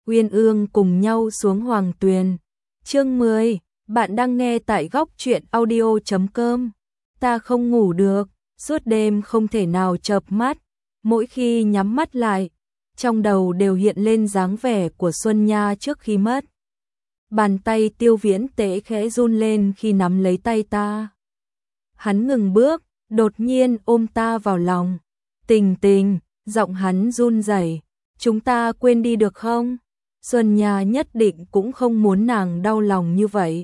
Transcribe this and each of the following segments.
uyên ương cùng nhau xuống Hoàng Tuyền. Chương 10, bạn đang nghe tại góc truyện audio.com. Ta không ngủ được, suốt đêm không thể nào chợp mắt, mỗi khi nhắm mắt lại, trong đầu đều hiện lên dáng vẻ của Xuân Nha trước khi mất. Bàn tay Tiêu Viễn Tế khẽ run lên khi nắm lấy tay ta. Hắn ngừng bước, đột nhiên ôm ta vào lòng. Tình Tình, giọng hắn run rẩy, chúng ta quên đi được không? Xuân Nha nhất định cũng không muốn nàng đau lòng như vậy.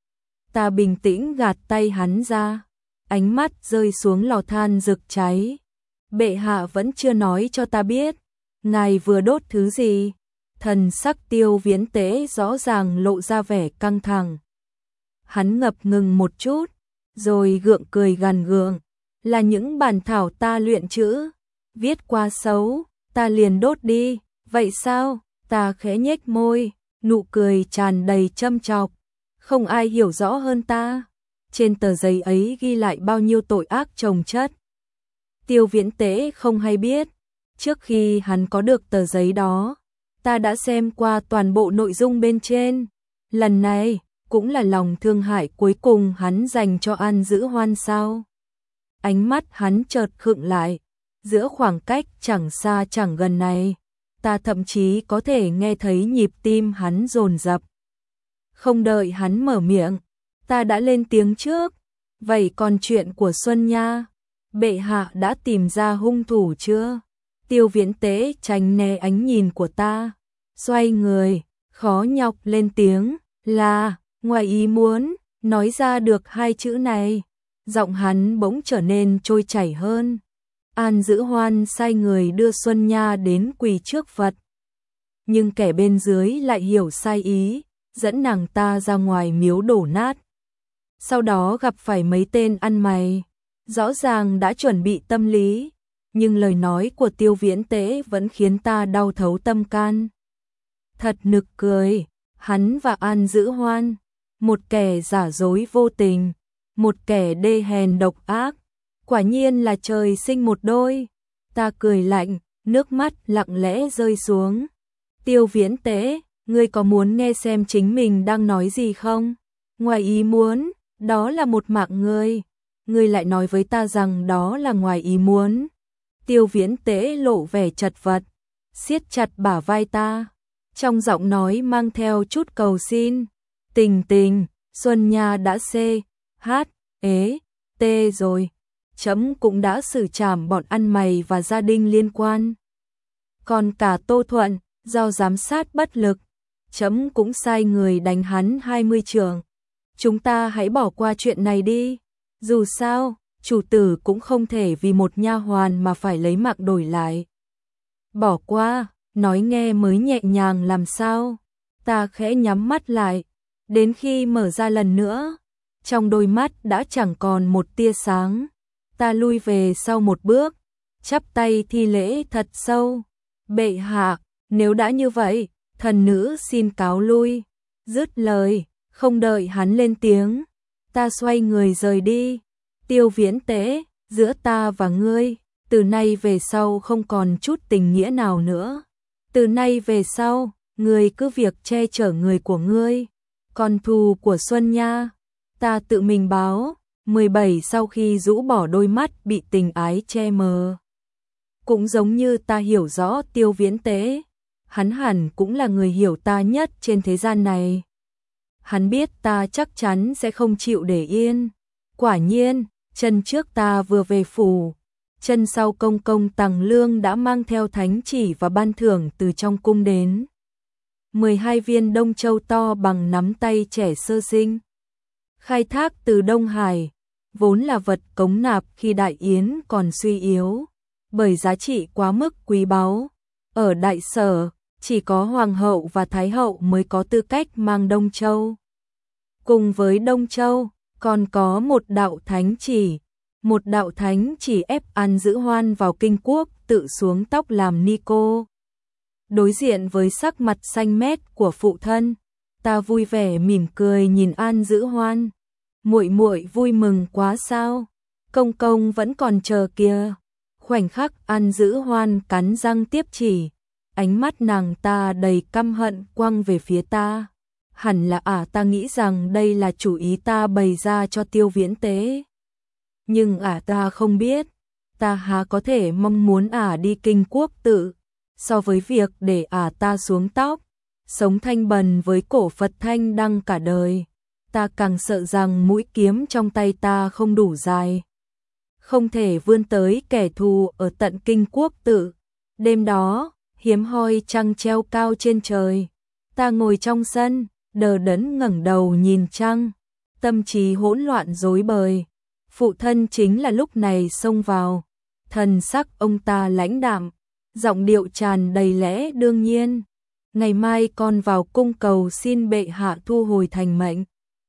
Ta bình tĩnh gạt tay hắn ra, ánh mắt rơi xuống lò than rực cháy. Bệ hạ vẫn chưa nói cho ta biết, ngài vừa đốt thứ gì? Thần sắc Tiêu Viễn Tế rõ ràng lộ ra vẻ căng thẳng. Hắn ngập ngừng một chút, rồi gượng cười gằn gượng, là những bản thảo ta luyện chữ, viết quá xấu, ta liền đốt đi, vậy sao? Ta khẽ nhếch môi, nụ cười tràn đầy châm chọc, không ai hiểu rõ hơn ta. Trên tờ giấy ấy ghi lại bao nhiêu tội ác chồng chất. Tiêu Viễn Tế không hay biết, trước khi hắn có được tờ giấy đó, ta đã xem qua toàn bộ nội dung bên trên. Lần này, cũng là lòng thương hại cuối cùng hắn dành cho An Dữ Hoan sao? Ánh mắt hắn chợt khựng lại, giữa khoảng cách chẳng xa chẳng gần này, ta thậm chí có thể nghe thấy nhịp tim hắn dồn dập. Không đợi hắn mở miệng, ta đã lên tiếng trước, vậy còn chuyện của Xuân Nha, bệ hạ đã tìm ra hung thủ chưa? Tiêu Viễn Tế tránh né ánh nhìn của ta, xoay người, khó nhọc lên tiếng, là, ngoài ý muốn, nói ra được hai chữ này. Giọng hắn bỗng trở nên trôi chảy hơn. An Dữ Hoan sai người đưa Xuân Nha đến quỳ trước Phật. Nhưng kẻ bên dưới lại hiểu sai ý, dẫn nàng ta ra ngoài miếu đổ nát. Sau đó gặp phải mấy tên ăn mày, rõ ràng đã chuẩn bị tâm lý, nhưng lời nói của Tiêu Viễn Tế vẫn khiến ta đau thấu tâm can. Thật nực cười, hắn và An Dữ Hoan, một kẻ giả dối vô tình, một kẻ đê hèn độc ác, quả nhiên là trời sinh một đôi. Ta cười lạnh, nước mắt lặng lẽ rơi xuống. Tiêu Viễn Tế, ngươi có muốn nghe xem chính mình đang nói gì không? Ngoài ý muốn, đó là một mạng ngươi lại nói với ta rằng đó là ngoài ý muốn. Tiêu Viễn Tế lộ vẻ chật vật, siết chặt bả vai ta, trong giọng nói mang theo chút cầu xin. Tình Tình, Xuân Nha đã t rồi, chấm cũng đã xử trảm bọn ăn mày và gia đình liên quan. Còn cả Tô Thuận, do giám sát bất lực, chấm cũng sai người đánh hắn 20 chưởng. Chúng ta hãy bỏ qua chuyện này đi, dù sao, chủ tử cũng không thể vì một nha hoàn mà phải lấy mạng đổi lại. Bỏ qua, nói nghe mới nhẹ nhàng làm sao. Ta khẽ nhắm mắt lại, đến khi mở ra lần nữa, trong đôi mắt đã chẳng còn một tia sáng. Ta lui về sau một bước, chắp tay thi lễ thật sâu. Bệ hạ, nếu đã như vậy, thần nữ xin cáo lui. Dứt lời, không đợi hắn lên tiếng, ta xoay người rời đi. Tiêu Viễn Tế, giữa ta và ngươi, từ nay về sau không còn chút tình nghĩa nào nữa. Từ nay về sau, ngươi cứ việc che chở người của ngươi. Còn thù của Xuân Nha, ta tự mình báo. 17 sau khi rũ bỏ đôi mắt bị tình ái che mờ. Cũng giống như ta hiểu rõ Tiêu Viễn Tế, hắn hẳn cũng là người hiểu ta nhất trên thế gian này. Hắn biết ta chắc chắn sẽ không chịu để yên. Quả nhiên, chân trước ta vừa về phủ, chân sau công công Tằng Lương đã mang theo thánh chỉ và ban thưởng từ trong cung đến. 12 viên đông châu to bằng nắm tay trẻ sơ sinh. Khai thác từ Đông Hải, vốn là vật cống nạp khi Đại Yến còn suy yếu, bởi giá trị quá mức quý báu. Ở Đại Sở, chỉ có Hoàng hậu và Thái hậu mới có tư cách mang Đông Châu. Cùng với Đông Châu, còn có một đạo thánh chỉ ép An Dữ Hoan vào kinh quốc tự xuống tóc làm ni cô. Đối diện với sắc mặt xanh mét của phụ thân, ta vui vẻ mỉm cười nhìn An Dữ Hoan. Muội muội vui mừng quá sao? Công công vẫn còn chờ kìa. Khoảnh khắc An Dữ Hoan cắn răng tiếp chỉ, ánh mắt nàng ta đầy căm hận quăng về phía ta. Hẳn là ta nghĩ rằng đây là chủ ý ta bày ra cho Tiêu Viễn Tế. Nhưng ta không biết, ta há có thể mong muốn đi Kinh Quốc Tự, so với việc để ta xuống tóc, sống thanh bần với cổ Phật thanh đăng cả đời. Ta càng sợ rằng mũi kiếm trong tay ta không đủ dài, không thể vươn tới kẻ thù ở tận Kinh Quốc Tự. Đêm đó, hiếm hoi trăng treo cao trên trời. Ta ngồi trong sân, đờ đẫn ngẩng đầu nhìn trăng, tâm trí hỗn loạn rối bời. Phụ thân chính là lúc này xông vào, thần sắc ông ta lãnh đạm, giọng điệu tràn đầy lẽ đương nhiên. Ngày mai con vào cung cầu xin bệ hạ thu hồi thành mệnh.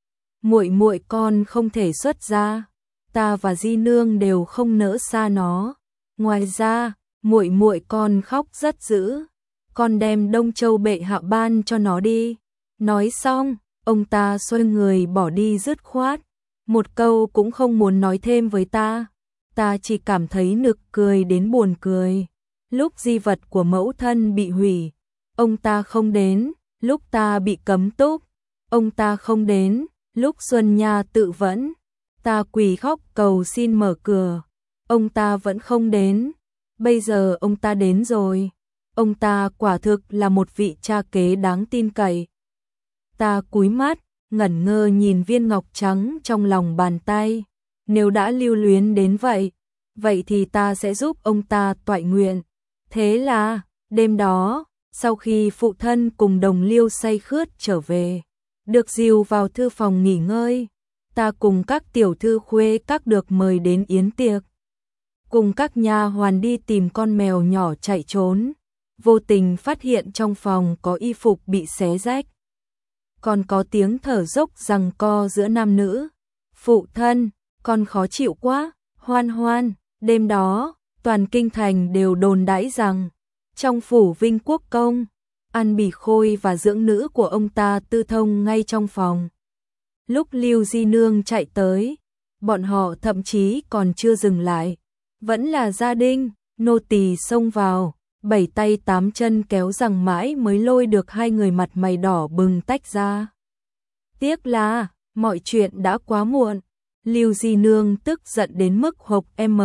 Muội con không thể xuất ra, ta và Di nương đều không nỡ xa nó. Ngoài ra, muội con khóc rất dữ, con đem Đông Châu bệ hạ ban cho nó đi. Nói xong, ông ta xoay người bỏ đi dứt khoát, một câu cũng không muốn nói thêm với ta. Ta chỉ cảm thấy nực cười đến buồn cười. Lúc di vật của mẫu thân bị hủy, ông ta không đến. Lúc ta bị cấm túc, ông ta không đến. Lúc Xuân Nha tự vẫn, ta quỳ khóc cầu xin mở cửa, ông ta vẫn không đến. Bây giờ ông ta đến rồi. Ông ta quả thực là một vị cha kế đáng tin cậy. Ta cúi mắt, ngẩn ngơ nhìn viên ngọc trắng trong lòng bàn tay. Nếu đã lưu luyến đến vậy, vậy thì ta sẽ giúp ông ta toại nguyện. Thế là, đêm đó, sau khi phụ thân cùng đồng liêu say khướt trở về, được dìu vào thư phòng nghỉ ngơi, ta cùng các tiểu thư khuê các được mời đến yến tiệc. Cùng các nha hoàn đi tìm con mèo nhỏ chạy trốn, vô tình phát hiện trong phòng có y phục bị xé rách. Còn có tiếng thở dốc giằng co giữa nam nữ. Phụ thân, con khó chịu quá. Hoan Hoan, đêm đó, toàn kinh thành đều đồn đãi rằng, trong phủ Vinh Quốc công, ăn bỉ khôi và dưỡng nữ của ông ta tư thông ngay trong phòng. Lúc Lưu Di Nương chạy tới, bọn họ thậm chí còn chưa dừng lại. Vẫn là gia đình, nô tỳ xông vào, 7 tay 8 chân kéo rằng mãi mới lôi được hai người mặt mày đỏ bừng tách ra. Tiếc là, mọi chuyện đã quá muộn. Lưu Di Nương tức giận đến mức hộc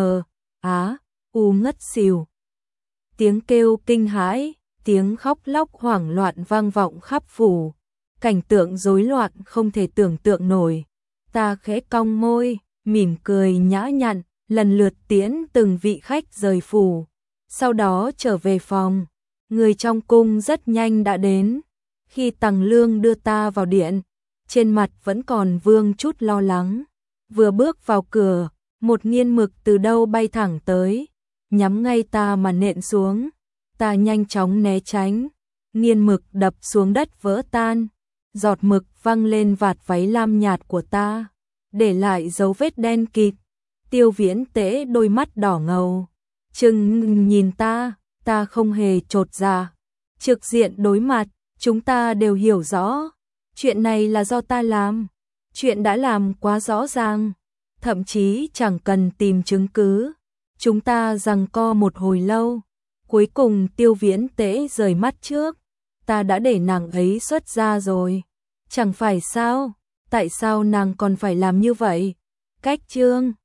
ngất xỉu. Tiếng kêu kinh hãi, tiếng khóc lóc hoảng loạn vang vọng khắp phủ. Cảnh tượng rối loạn không thể tưởng tượng nổi. Ta khẽ cong môi, mỉm cười nhã nhặn, lần lượt tiễn từng vị khách rời phủ. Sau đó trở về phòng, người trong cung rất nhanh đã đến. Khi Tằng Lương đưa ta vào điện, trên mặt vẫn còn vương chút lo lắng. Vừa bước vào cửa, một nghiên mực từ đâu bay thẳng tới, nhắm ngay ta mà nện xuống. Ta nhanh chóng né tránh, nghiên mực đập xuống đất vỡ tan, giọt mực văng lên vạt váy lam nhạt của ta, để lại dấu vết đen kịt. Tiêu Viễn Tế đôi mắt đỏ ngầu, chừng nhìn ta không hề chột dạ. Trực diện đối mặt, chúng ta đều hiểu rõ, chuyện này là do ta làm, chuyện đã làm quá rõ ràng, thậm chí chẳng cần tìm chứng cứ. Chúng ta giằng co một hồi lâu, cuối cùng Tiêu Viễn Tế rời mắt trước, ta đã để nàng ấy xuất ra rồi. Chẳng phải sao, tại sao nàng còn phải làm như vậy? Cách chương